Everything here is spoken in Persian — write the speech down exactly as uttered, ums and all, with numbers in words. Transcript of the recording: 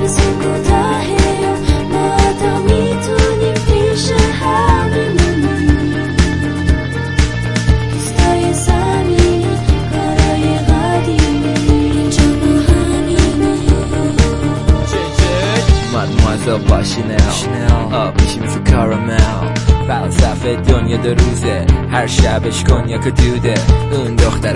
باشینه آب میشی مثل کارامل فلسفه دنیا دو روزه هر شبش کنیاک و دوده اون دختر